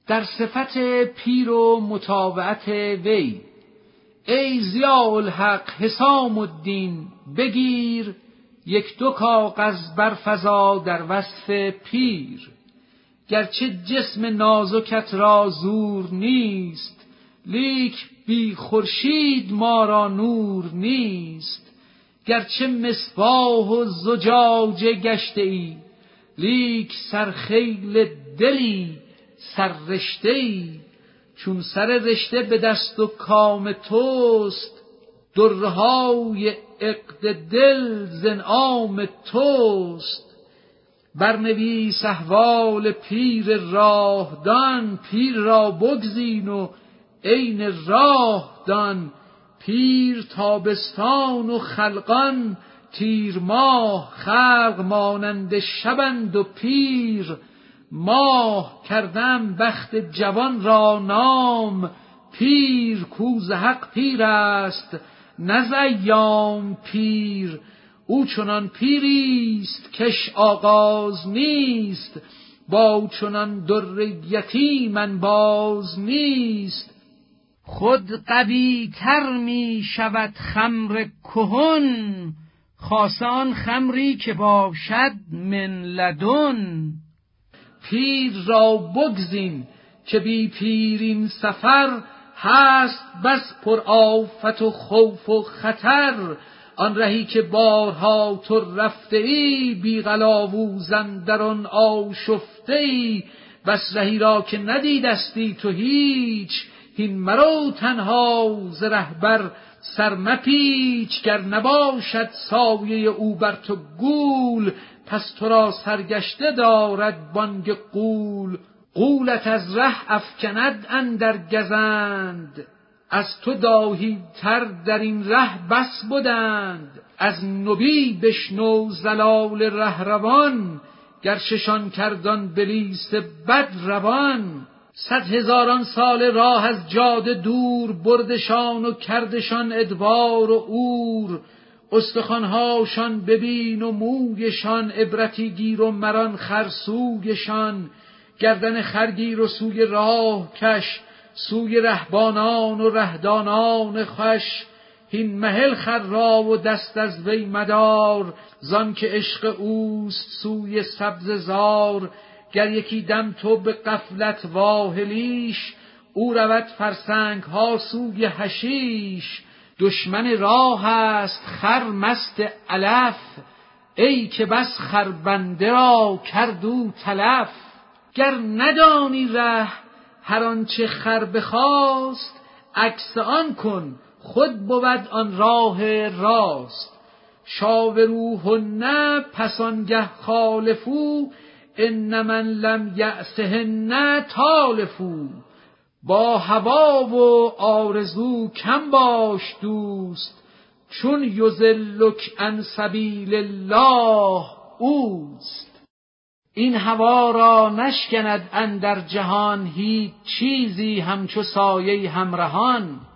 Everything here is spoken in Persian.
در صفت پیر و متابعت وی: ای ضیاء الحق حسام الدین، بگیر یک دو کاغذ برفزا در وصف پیر. گرچه جسم نازکت را زور نیست، لیک بی خورشید ما را نور نیست. گرچه مصباح و زجاجه گشته ای، لیک سرخیل دلی سررشته ای. چون سر رشته به دست و کام توست، درهای عقد دل ز انعام توست. برنویس احوال پیر راه دان، پیر را بگزین و عین راه دان. پیر تابستان و خلقان تیر ماه، خلق مانند شبند و پیر ماه. کردم بخت جوان را نام پیر، کو ز حق پیر است نه ز ایام پیر. او چنان پیریست کش آغاز نیست، با چنان در یتیم انباز نیست. خود قوی تر می شود خمر کهن، خاصه آن خمری که باشد من لدن. پیر را بگزین که بی پیر این سفر، هست بس پر آفت و خوف و خطر. آن رهی که بارها تو رفته ای، بی قلاووز اندر آن آشفته ای. بس رهی را که ندیدستی تو هیچ، هین مرو تنها ز رهبر سر مپیچ. گر نباشد سایه او بر تو گول، پس تو را سرگشته دارد بانگ غول. غولت از ره افکند اندر گزند، از تو داهی تر در این ره بس بدند. از نبی بشنو زلال رهروان، گر ششان کردان بلیس بد روان. 100,000 سال راه از جاده دور، بردشان و کردشان ادبار و عور. استخوانهاشان ببین و مویشان، عبرتی گیر و مران خرسویشان. گردن خرگیر و سوی راه کش، سوی رهبانان و رهدانان خوش. هین مهل خر را و دست از وی مدار، زان که عشق اوست سوی سبززار. گر یکی دم تو به غفلت واهلیش، او رود فرسنگ ها سوی حشیش. دشمن راه است خر مست علف، ای که بس خربنده را کرد او تلف. گر ندانی ره هر آنچه خر بخواست، عکس آن کن خود بود آن راه راست. شاوروهن پس آنگه خالفو، ان من لم یأسهن تالفو. با هوا و آرزو کم باش دوست، چون یضلک عن سبیل الله اوست. این هوا را نشکند اندر جهان، هیچ چیزی همچو سایه همرهان.